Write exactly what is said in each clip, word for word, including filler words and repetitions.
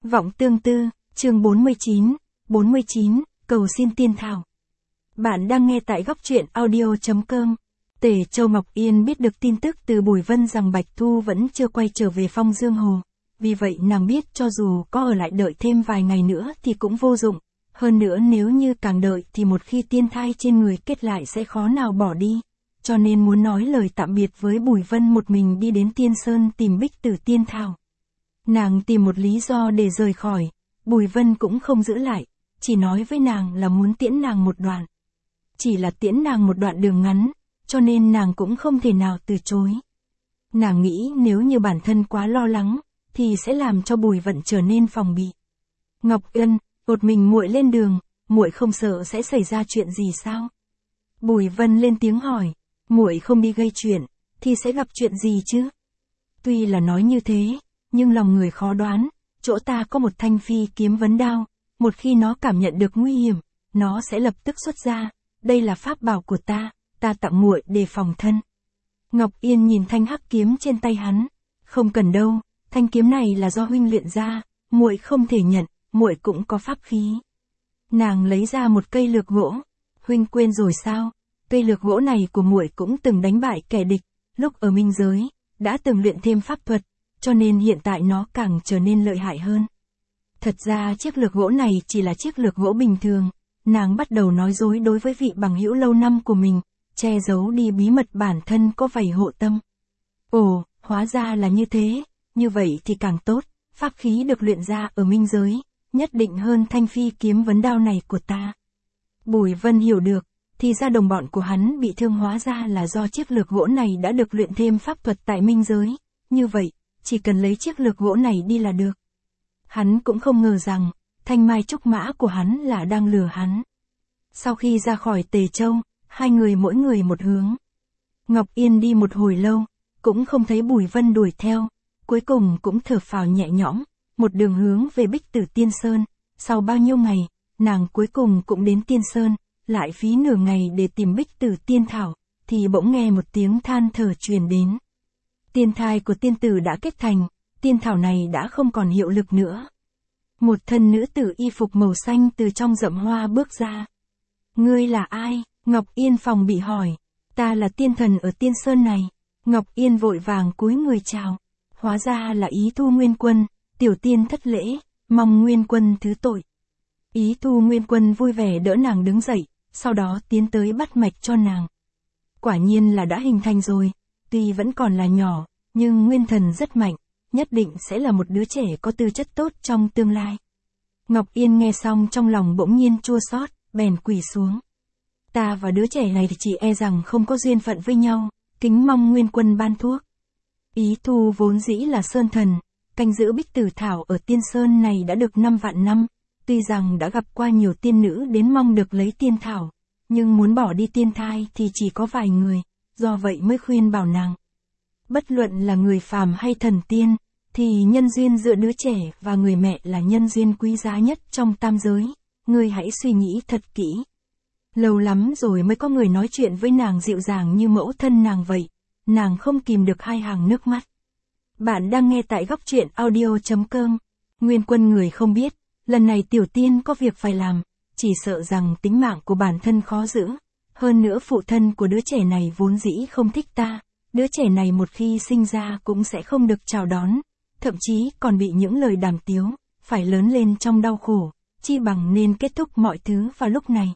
Vọng tương tư, chương bốn mươi chín, bốn mươi chín, cầu xin tiên thảo. Bạn đang nghe tại góc truyện audio chấm com. Tề Châu Ngọc Yên biết được tin tức từ Bùi Vân rằng Bạch Thu vẫn chưa quay trở về Phong Dương Hồ. Vì vậy nàng biết cho dù có ở lại đợi thêm vài ngày nữa thì cũng vô dụng. Hơn nữa nếu như càng đợi thì một khi tiên thai trên người kết lại sẽ khó nào bỏ đi. Cho nên muốn nói lời tạm biệt với Bùi Vân một mình đi đến Tiên Sơn tìm Bích Tử Tiên Thảo. Nàng tìm một lý do để rời khỏi, Bùi Vân cũng không giữ lại, chỉ nói với nàng là muốn tiễn nàng một đoạn. Chỉ là tiễn nàng một đoạn đường ngắn, cho nên nàng cũng không thể nào từ chối. Nàng nghĩ nếu như bản thân quá lo lắng, thì sẽ làm cho Bùi Vận trở nên phòng bị. Ngọc Ân, một mình muội lên đường, muội không sợ sẽ xảy ra chuyện gì sao? Bùi Vân lên tiếng hỏi, muội không đi gây chuyện, thì sẽ gặp chuyện gì chứ? Tuy là nói như thế, nhưng lòng người khó đoán, chỗ ta có một thanh phi kiếm vấn đao, một khi nó cảm nhận được nguy hiểm, nó sẽ lập tức xuất ra, đây là pháp bảo của ta, ta tặng muội để phòng thân. Ngọc Yên nhìn thanh hắc kiếm trên tay hắn, không cần đâu, thanh kiếm này là do huynh luyện ra, muội không thể nhận, muội cũng có pháp khí. Nàng lấy ra một cây lược gỗ, huynh quên rồi sao, cây lược gỗ này của muội cũng từng đánh bại kẻ địch, lúc ở minh giới, đã từng luyện thêm pháp thuật, cho nên hiện tại nó càng trở nên lợi hại hơn. Thật ra chiếc lược gỗ này chỉ là chiếc lược gỗ bình thường, nàng bắt đầu nói dối đối với vị bằng hữu lâu năm của mình, che giấu đi bí mật bản thân có vảy hộ tâm. Ồ, hóa ra là như thế, như vậy thì càng tốt, pháp khí được luyện ra ở minh giới, nhất định hơn thanh phi kiếm vấn đao này của ta. Bùi Vân hiểu được, thì ra đồng bọn của hắn bị thương hóa ra là do chiếc lược gỗ này đã được luyện thêm pháp thuật tại minh giới, như vậy, chỉ cần lấy chiếc lược gỗ này đi là được. Hắn cũng không ngờ rằng, thanh mai trúc mã của hắn là đang lừa hắn. Sau khi ra khỏi Tề Châu, hai người mỗi người một hướng. Ngọc Yên đi một hồi lâu, cũng không thấy Bùi Vân đuổi theo, cuối cùng cũng thở phào nhẹ nhõm, một đường hướng về Bích Tử Tiên Sơn. Sau bao nhiêu ngày, nàng cuối cùng cũng đến Tiên Sơn, lại phí nửa ngày để tìm Bích Tử Tiên Thảo, thì bỗng nghe một tiếng than thở truyền đến. Tiên thai của tiên tử đã kết thành, tiên thảo này đã không còn hiệu lực nữa. Một thân nữ tử y phục màu xanh từ trong rậm hoa bước ra. Ngươi là ai? Ngọc Yên phòng bị hỏi. Ta là tiên thần ở Tiên Sơn này. Ngọc Yên vội vàng cúi người chào. Hóa ra là Ý Thu Nguyên Quân, tiểu tiên thất lễ, mong Nguyên Quân thứ tội. Ý Thu Nguyên Quân vui vẻ đỡ nàng đứng dậy, sau đó tiến tới bắt mạch cho nàng. Quả nhiên là đã hình thành rồi. Tuy vẫn còn là nhỏ, nhưng nguyên thần rất mạnh, nhất định sẽ là một đứa trẻ có tư chất tốt trong tương lai. Ngọc Yên nghe xong trong lòng bỗng nhiên chua xót, bèn quỳ xuống. Ta và đứa trẻ này thì chỉ e rằng không có duyên phận với nhau, kính mong Nguyên Quân ban thuốc. Ý Thu vốn dĩ là sơn thần, canh giữ Bích Tử Thảo ở Tiên Sơn này đã được năm vạn năm, tuy rằng đã gặp qua nhiều tiên nữ đến mong được lấy tiên thảo, nhưng muốn bỏ đi tiên thai thì chỉ có vài người. Do vậy mới khuyên bảo nàng. Bất luận là người phàm hay thần tiên, thì nhân duyên giữa đứa trẻ và người mẹ là nhân duyên quý giá nhất trong tam giới. Ngươi hãy suy nghĩ thật kỹ. Lâu lắm rồi mới có người nói chuyện với nàng dịu dàng như mẫu thân nàng vậy. Nàng không kìm được hai hàng nước mắt. Bạn đang nghe tại góc truyện audio chấm com. Nguyên Quân người không biết, lần này tiểu tiên có việc phải làm, chỉ sợ rằng tính mạng của bản thân khó giữ. Hơn nữa phụ thân của đứa trẻ này vốn dĩ không thích ta, đứa trẻ này một khi sinh ra cũng sẽ không được chào đón, thậm chí còn bị những lời đàm tiếu, phải lớn lên trong đau khổ, chi bằng nên kết thúc mọi thứ vào lúc này.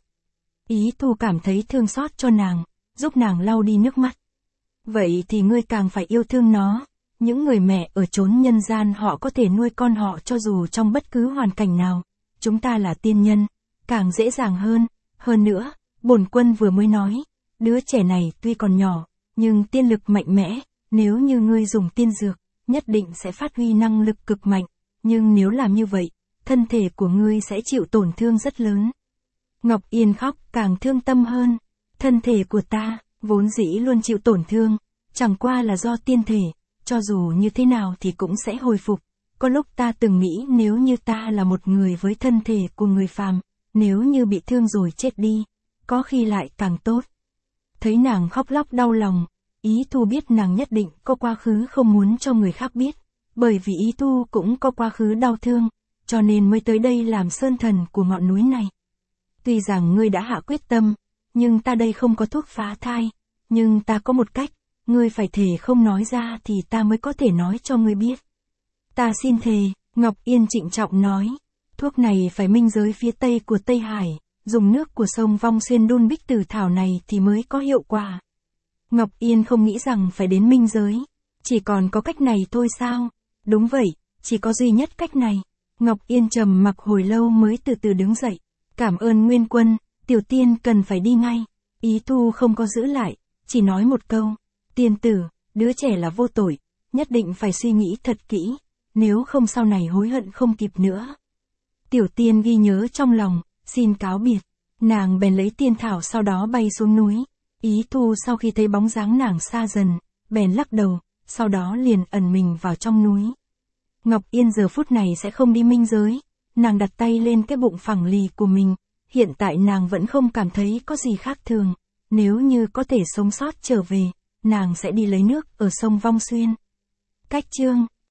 Ý Thu cảm thấy thương xót cho nàng, giúp nàng lau đi nước mắt. Vậy thì ngươi càng phải yêu thương nó, những người mẹ ở chốn nhân gian họ có thể nuôi con họ cho dù trong bất cứ hoàn cảnh nào, chúng ta là tiên nhân, càng dễ dàng hơn, hơn nữa. Bổn Quân vừa mới nói, đứa trẻ này tuy còn nhỏ, nhưng tiên lực mạnh mẽ, nếu như ngươi dùng tiên dược, nhất định sẽ phát huy năng lực cực mạnh, nhưng nếu làm như vậy, thân thể của ngươi sẽ chịu tổn thương rất lớn. Ngọc Yên khóc càng thương tâm hơn, thân thể của ta, vốn dĩ luôn chịu tổn thương, chẳng qua là do tiên thể, cho dù như thế nào thì cũng sẽ hồi phục. Có lúc ta từng nghĩ nếu như ta là một người với thân thể của người phàm, nếu như bị thương rồi chết đi, có khi lại càng tốt. Thấy nàng khóc lóc đau lòng, Ý Thu biết nàng nhất định có quá khứ không muốn cho người khác biết, bởi vì Ý Thu cũng có quá khứ đau thương, cho nên mới tới đây làm sơn thần của ngọn núi này. Tuy rằng ngươi đã hạ quyết tâm, nhưng ta đây không có thuốc phá thai, nhưng ta có một cách, ngươi phải thề không nói ra thì ta mới có thể nói cho ngươi biết. Ta xin thề, Ngọc Yên trịnh trọng nói, thuốc này phải minh giới phía tây của Tây Hải, dùng nước của sông Vong Xuyên đun bích tử thảo này thì mới có hiệu quả. Ngọc Yên không nghĩ rằng phải đến minh giới, chỉ còn có cách này thôi sao? Đúng vậy, chỉ có duy nhất cách này. Ngọc Yên trầm mặc hồi lâu mới từ từ đứng dậy. Cảm ơn Nguyên Quân, tiểu tiên cần phải đi ngay. Ý Thu không có giữ lại, chỉ nói một câu. Tiên tử, đứa trẻ là vô tội, nhất định phải suy nghĩ thật kỹ, nếu không sau này hối hận không kịp nữa. Tiểu tiên ghi nhớ trong lòng, xin cáo biệt. Nàng bèn lấy tiên thảo sau đó bay xuống núi. Ý Thu sau khi thấy bóng dáng nàng xa dần, bèn lắc đầu, sau đó liền ẩn mình vào trong núi. Ngọc Yên giờ phút này sẽ không đi minh giới. Nàng đặt tay lên cái bụng phẳng lì của mình, hiện tại nàng vẫn không cảm thấy có gì khác thường. Nếu như có thể sống sót trở về, nàng sẽ đi lấy nước ở sông Vong Xuyên. Cách chương